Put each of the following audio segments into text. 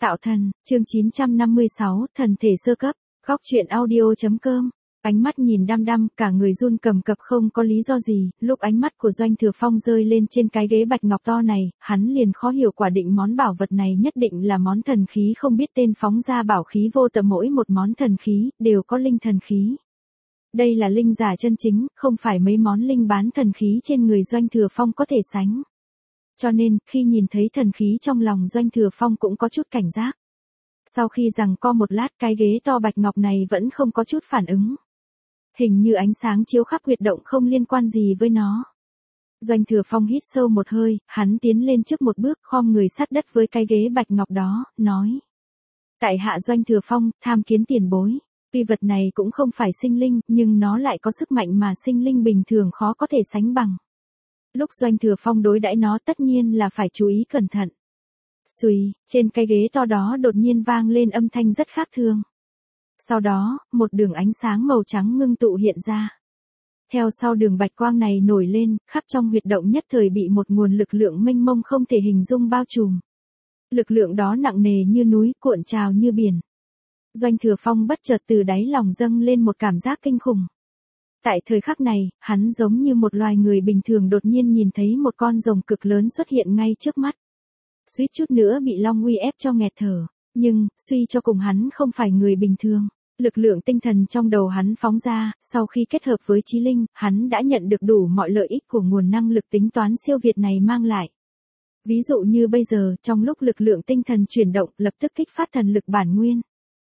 Tạo thần, chương 956, thần thể sơ cấp, góc truyện audio.com. Ánh mắt nhìn đăm đăm, cả người run cầm cập không có lý do gì, lúc ánh mắt của Doanh Thừa Phong rơi lên trên cái ghế bạch ngọc to này, hắn liền khó hiểu quả định món bảo vật này nhất định là món thần khí không biết tên phóng ra bảo khí vô tận, mỗi một món thần khí, đều có linh thần khí. Đây là linh giả chân chính, không phải mấy món linh bán thần khí trên người Doanh Thừa Phong có thể sánh. Cho nên, khi nhìn thấy thần khí trong lòng Doanh Thừa Phong cũng có chút cảnh giác. Sau khi giằng co một lát, cái ghế to bạch ngọc này vẫn không có chút phản ứng. Hình như ánh sáng chiếu khắp huyệt động không liên quan gì với nó. Doanh Thừa Phong hít sâu một hơi, hắn tiến lên trước một bước, khom người sát đất với cái ghế bạch ngọc đó, nói. Tại hạ Doanh Thừa Phong, tham kiến tiền bối. Tuy vật này cũng không phải sinh linh, nhưng nó lại có sức mạnh mà sinh linh bình thường khó có thể sánh bằng. Lúc Doanh Thừa Phong đối đãi nó tất nhiên là phải chú ý cẩn thận. Xùy, trên cái ghế to đó đột nhiên vang lên âm thanh rất khác thường. Sau đó, một đường ánh sáng màu trắng ngưng tụ hiện ra. Theo sau đường bạch quang này nổi lên, khắp trong huyệt động nhất thời bị một nguồn lực lượng mênh mông không thể hình dung bao trùm. Lực lượng đó nặng nề như núi, cuộn trào như biển. Doanh Thừa Phong bất chợt từ đáy lòng dâng lên một cảm giác kinh khủng. Tại thời khắc này, hắn giống như một loài người bình thường đột nhiên nhìn thấy một con rồng cực lớn xuất hiện ngay trước mắt. Suýt chút nữa bị Long Uy ép cho nghẹt thở, nhưng, suy cho cùng hắn không phải người bình thường. Lực lượng tinh thần trong đầu hắn phóng ra, sau khi kết hợp với trí linh, hắn đã nhận được đủ mọi lợi ích của nguồn năng lực tính toán siêu việt này mang lại. Ví dụ như bây giờ, trong lúc lực lượng tinh thần chuyển động, lập tức kích phát thần lực bản nguyên.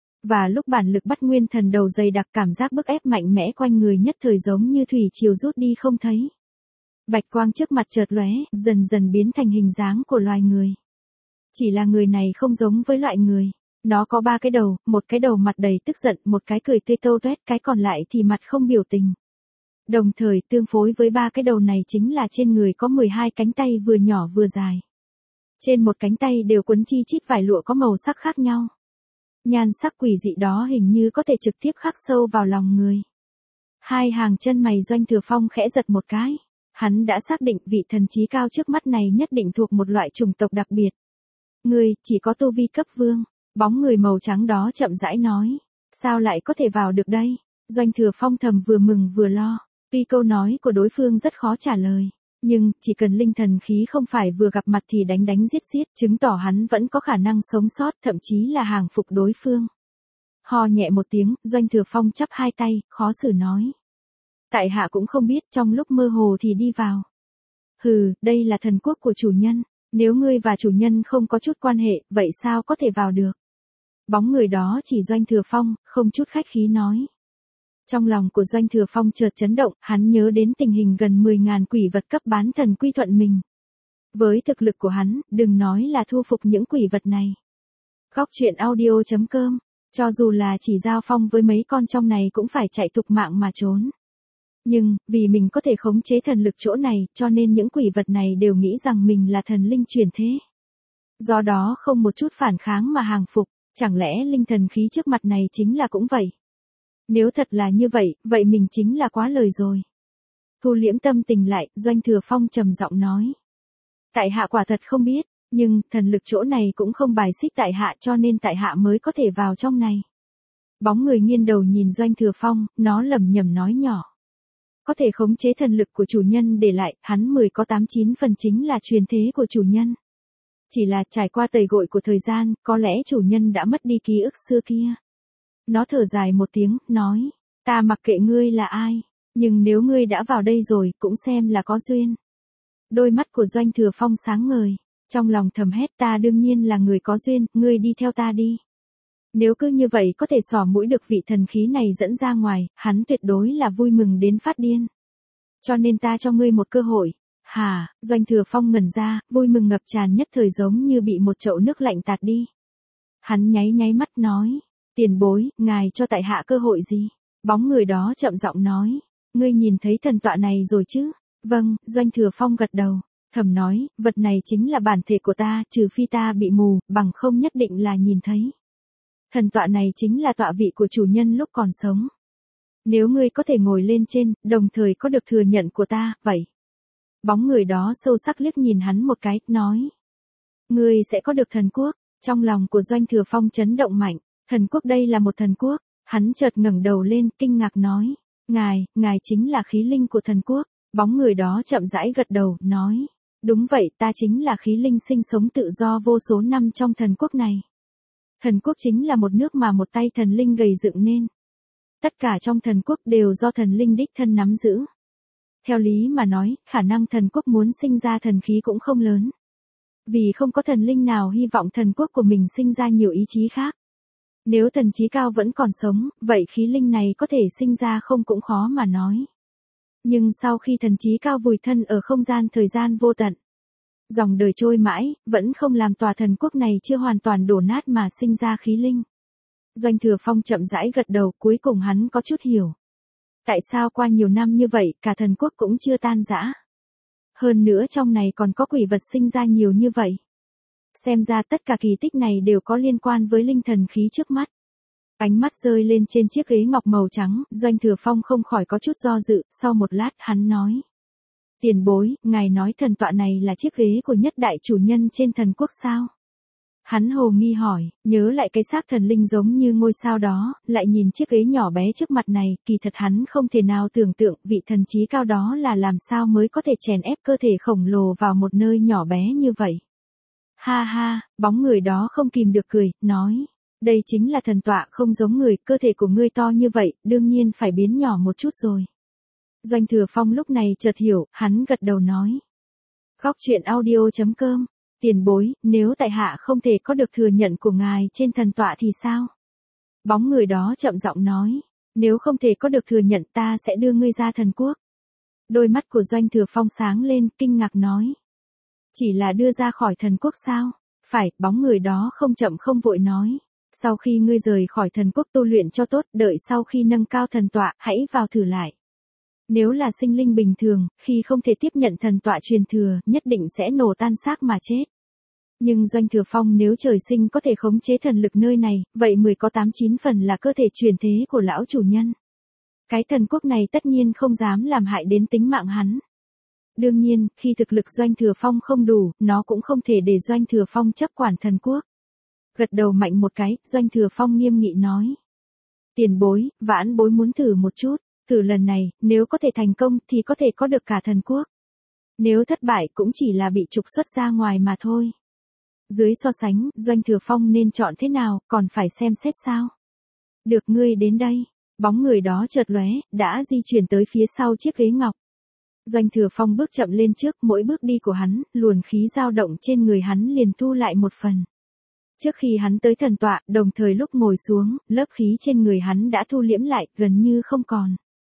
Và lúc bản lực bắt nguyên thần đầu dày đặc, cảm giác bức ép mạnh mẽ quanh người nhất thời giống như thủy triều rút đi không thấy. Bạch quang trước mặt chợt lóe, dần dần biến thành hình dáng của loài người. Chỉ là người này không giống với loại người. Nó có 3 cái đầu, một cái đầu mặt đầy tức giận, một cái cười tươi tô toét, cái còn lại thì mặt không biểu tình. Đồng thời tương phối với 3 cái đầu này chính là trên người có 12 cánh tay vừa nhỏ vừa dài. Trên một cánh tay đều quấn chi chít vải lụa có màu sắc khác nhau. Nhan sắc quỷ dị đó hình như có thể trực tiếp khắc sâu vào lòng người. Hai hàng chân mày Doanh Thừa Phong khẽ giật một cái. Hắn đã xác định vị thần trí cao trước mắt này nhất định thuộc một loại chủng tộc đặc biệt. Người chỉ có tu vi cấp vương. Bóng người màu trắng đó chậm rãi nói. Sao lại có thể vào được đây? Doanh Thừa Phong thầm vừa mừng vừa lo. Tuy câu nói của đối phương rất khó trả lời. Nhưng, chỉ cần linh thần khí không phải vừa gặp mặt thì đánh đánh giết giết, chứng tỏ hắn vẫn có khả năng sống sót, thậm chí là hàng phục đối phương. Ho nhẹ một tiếng, Doanh Thừa Phong chắp hai tay, khó xử nói. Tại hạ cũng không biết, trong lúc mơ hồ thì đi vào. Hừ, đây là thần quốc của chủ nhân, nếu ngươi và chủ nhân không có chút quan hệ, vậy sao có thể vào được? Bóng người đó chỉ Doanh Thừa Phong, không chút khách khí nói. Trong lòng của Doanh Thừa Phong chợt chấn động, hắn nhớ đến tình hình gần 10.000 quỷ vật cấp bán thần quy thuận mình. Với thực lực của hắn, đừng nói là thu phục những quỷ vật này. Góc truyện audio.com, cho dù là chỉ giao phong với mấy con trong này cũng phải chạy thục mạng mà trốn. Nhưng, vì mình có thể khống chế thần lực chỗ này, cho nên những quỷ vật này đều nghĩ rằng mình là thần linh chuyển thế. Do đó không một chút phản kháng mà hàng phục, chẳng lẽ linh thần khí trước mặt này chính là cũng vậy? Nếu thật là như vậy, vậy mình chính là quá lời rồi. Thu liễm tâm tình lại, Doanh Thừa Phong trầm giọng nói. Tại hạ quả thật không biết, nhưng thần lực chỗ này cũng không bài xích tại hạ cho nên tại hạ mới có thể vào trong này. Bóng người nghiêng đầu nhìn Doanh Thừa Phong, nó lẩm nhẩm nói nhỏ. Có thể khống chế thần lực của chủ nhân để lại, hắn 10 có 89 phần chính là truyền thế của chủ nhân. Chỉ là trải qua tẩy gội của thời gian, có lẽ chủ nhân đã mất đi ký ức xưa kia. Nó thở dài một tiếng, nói, ta mặc kệ ngươi là ai, nhưng nếu ngươi đã vào đây rồi, cũng xem là có duyên. Đôi mắt của Doanh Thừa Phong sáng ngời, trong lòng thầm hét ta đương nhiên là người có duyên, ngươi đi theo ta đi. Nếu cứ như vậy có thể xỏ mũi được vị thần khí này dẫn ra ngoài, hắn tuyệt đối là vui mừng đến phát điên. Cho nên ta cho ngươi một cơ hội. Hả, Doanh Thừa Phong ngẩn ra, vui mừng ngập tràn nhất thời giống như bị một chậu nước lạnh tạt đi. Hắn nháy nháy mắt nói. Tiền bối, ngài cho tại hạ cơ hội gì? Bóng người đó chậm giọng nói. Ngươi nhìn thấy thần tọa này rồi chứ? Vâng, Doanh Thừa Phong gật đầu. Thầm nói, vật này chính là bản thể của ta, trừ phi ta bị mù, bằng không nhất định là nhìn thấy. Thần tọa này chính là tọa vị của chủ nhân lúc còn sống. Nếu ngươi có thể ngồi lên trên, đồng thời có được thừa nhận của ta, vậy. Bóng người đó sâu sắc liếc nhìn hắn một cái, nói. Ngươi sẽ có được thần quốc. Trong lòng của Doanh Thừa Phong chấn động mạnh, thần quốc đây là một thần quốc, hắn chợt ngẩng đầu lên, kinh ngạc nói, ngài chính là khí linh của thần quốc, bóng người đó chậm rãi gật đầu, nói, đúng vậy, ta chính là khí linh sinh sống tự do vô số năm trong thần quốc này. Thần quốc chính là một nước mà một tay thần linh gầy dựng nên. Tất cả trong thần quốc đều do thần linh đích thân nắm giữ. Theo lý mà nói, khả năng thần quốc muốn sinh ra thần khí cũng không lớn. Vì không có thần linh nào hy vọng thần quốc của mình sinh ra nhiều ý chí khác. Nếu thần trí cao vẫn còn sống, vậy khí linh này có thể sinh ra không cũng khó mà nói. Nhưng sau khi thần trí cao vùi thân ở không gian thời gian vô tận, dòng đời trôi mãi, vẫn không làm tòa thần quốc này chưa hoàn toàn đổ nát mà sinh ra khí linh. Doanh Thừa Phong chậm rãi gật đầu, cuối cùng hắn có chút hiểu. Tại sao qua nhiều năm như vậy, cả thần quốc cũng chưa tan rã? Hơn nữa trong này còn có quỷ vật sinh ra nhiều như vậy. Xem ra tất cả kỳ tích này đều có liên quan với linh thần khí trước mắt. Ánh mắt rơi lên trên chiếc ghế ngọc màu trắng, Doanh Thừa Phong không khỏi có chút do dự, sau một lát hắn nói. Tiền bối, ngài nói thần tọa này là chiếc ghế của nhất đại chủ nhân trên thần quốc sao? Hắn hồ nghi hỏi, nhớ lại cái xác thần linh giống như ngôi sao đó, lại nhìn chiếc ghế nhỏ bé trước mặt này, kỳ thật hắn không thể nào tưởng tượng vị thần trí cao đó là làm sao mới có thể chèn ép cơ thể khổng lồ vào một nơi nhỏ bé như vậy. Ha ha, bóng người đó không kìm được cười, nói, đây chính là thần tọa không giống người, cơ thể của ngươi to như vậy, đương nhiên phải biến nhỏ một chút rồi. Doanh Thừa Phong lúc này chợt hiểu, hắn gật đầu nói. Góc truyện audio.com, tiền bối, nếu tại hạ không thể có được thừa nhận của ngài trên thần tọa thì sao? Bóng người đó chậm giọng nói, nếu không thể có được thừa nhận ta sẽ đưa ngươi ra thần quốc. Đôi mắt của Doanh Thừa Phong sáng lên, kinh ngạc nói. Chỉ là đưa ra khỏi thần quốc sao? Phải, bóng người đó không chậm không vội nói. Sau khi ngươi rời khỏi thần quốc tu luyện cho tốt, đợi sau khi nâng cao thần tọa, hãy vào thử lại. Nếu là sinh linh bình thường, khi không thể tiếp nhận thần tọa truyền thừa, nhất định sẽ nổ tan xác mà chết. Nhưng Doanh Thừa Phong nếu trời sinh có thể khống chế thần lực nơi này, vậy 10 có 8-9 phần là cơ thể truyền thế của lão chủ nhân. Cái thần quốc này tất nhiên không dám làm hại đến tính mạng hắn. Đương nhiên, khi thực lực Doanh Thừa Phong không đủ, nó cũng không thể để Doanh Thừa Phong chấp quản thần quốc. Gật đầu mạnh một cái, Doanh Thừa Phong nghiêm nghị nói. Tiền bối, vãn bối muốn thử một chút, thử lần này, nếu có thể thành công thì có thể có được cả thần quốc. Nếu thất bại cũng chỉ là bị trục xuất ra ngoài mà thôi. Dưới so sánh, Doanh Thừa Phong nên chọn thế nào, còn phải xem xét sao? Được, ngươi đến đây. Bóng người đó chợt lóe, đã di chuyển tới phía sau chiếc ghế ngọc. Doanh Thừa Phong bước chậm lên trước, mỗi bước đi của hắn, luồng khí dao động trên người hắn liền thu lại một phần. Trước khi hắn tới thần tọa, đồng thời lúc ngồi xuống, lớp khí trên người hắn đã thu liễm lại, gần như không còn.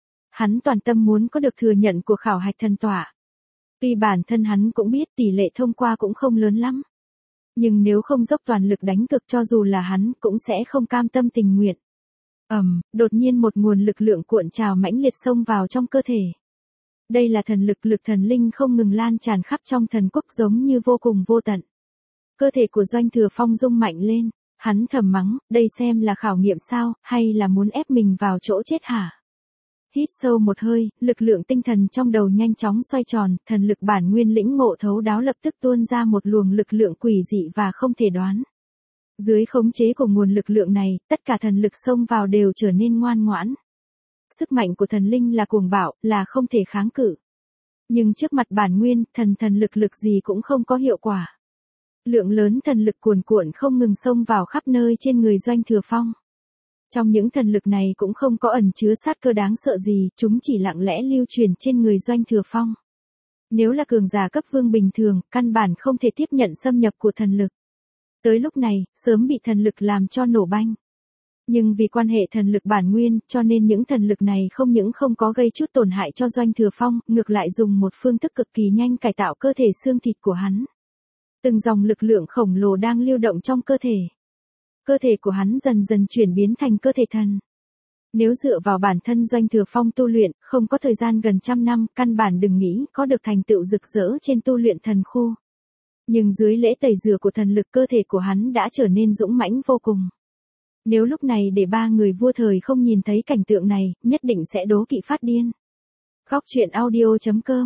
Hắn toàn tâm muốn có được thừa nhận của khảo hạch thần tọa. Tuy bản thân hắn cũng biết tỷ lệ thông qua cũng không lớn lắm. Nhưng nếu không dốc toàn lực đánh cực cho dù là hắn cũng sẽ không cam tâm tình nguyện. Đột nhiên một nguồn lực lượng cuộn trào mãnh liệt xông vào trong cơ thể. Đây là thần lực thần linh không ngừng lan tràn khắp trong thần quốc giống như vô cùng vô tận. Cơ thể của Doanh Thừa Phong rung mạnh lên, hắn thầm mắng, đây xem là khảo nghiệm sao, hay là muốn ép mình vào chỗ chết hả? Hít sâu một hơi, lực lượng tinh thần trong đầu nhanh chóng xoay tròn, thần lực bản nguyên lĩnh ngộ thấu đáo lập tức tuôn ra một luồng lực lượng quỷ dị và không thể đoán. Dưới khống chế của nguồn lực lượng này, tất cả thần lực xông vào đều trở nên ngoan ngoãn. Sức mạnh của thần linh là cuồng bạo, là không thể kháng cự. Nhưng trước mặt bản nguyên, thần lực gì cũng không có hiệu quả. Lượng lớn thần lực cuồn cuộn không ngừng xông vào khắp nơi trên người Doanh Thừa Phong. Trong những thần lực này cũng không có ẩn chứa sát cơ đáng sợ gì, chúng chỉ lặng lẽ lưu truyền trên người Doanh Thừa Phong. Nếu là cường giả cấp vương bình thường, căn bản không thể tiếp nhận xâm nhập của thần lực. Tới lúc này, sớm bị thần lực làm cho nổ banh. Nhưng vì quan hệ thần lực bản nguyên, cho nên những thần lực này không những không có gây chút tổn hại cho Doanh Thừa Phong, ngược lại dùng một phương thức cực kỳ nhanh cải tạo cơ thể xương thịt của hắn. Từng dòng lực lượng khổng lồ đang lưu động trong cơ thể. Cơ thể của hắn dần dần chuyển biến thành cơ thể thần. Nếu dựa vào bản thân Doanh Thừa Phong tu luyện, không có thời gian gần 100 năm, căn bản đừng nghĩ có được thành tựu rực rỡ trên tu luyện thần khu. Nhưng dưới lễ tẩy rửa của thần lực cơ thể của hắn đã trở nên dũng mãnh vô cùng. Nếu lúc này để ba người vua thời không nhìn thấy cảnh tượng này, nhất định sẽ đố kỵ phát điên. Góc truyện audio.com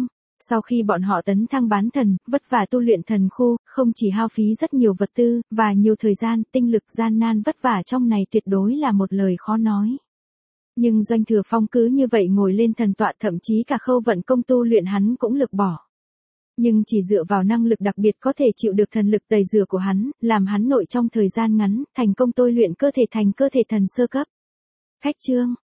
Sau khi bọn họ tấn thăng bán thần, vất vả tu luyện thần khu, không chỉ hao phí rất nhiều vật tư, và nhiều thời gian, tinh lực gian nan vất vả trong này tuyệt đối là một lời khó nói. Nhưng Doanh Thừa Phong cứ như vậy ngồi lên thần tọa, thậm chí cả khâu vận công tu luyện hắn cũng lược bỏ. Nhưng chỉ dựa vào năng lực đặc biệt có thể chịu được thần lực tẩy rửa của hắn, làm hắn nội trong thời gian ngắn, thành công tôi luyện cơ thể thành cơ thể thần sơ cấp. Khách chương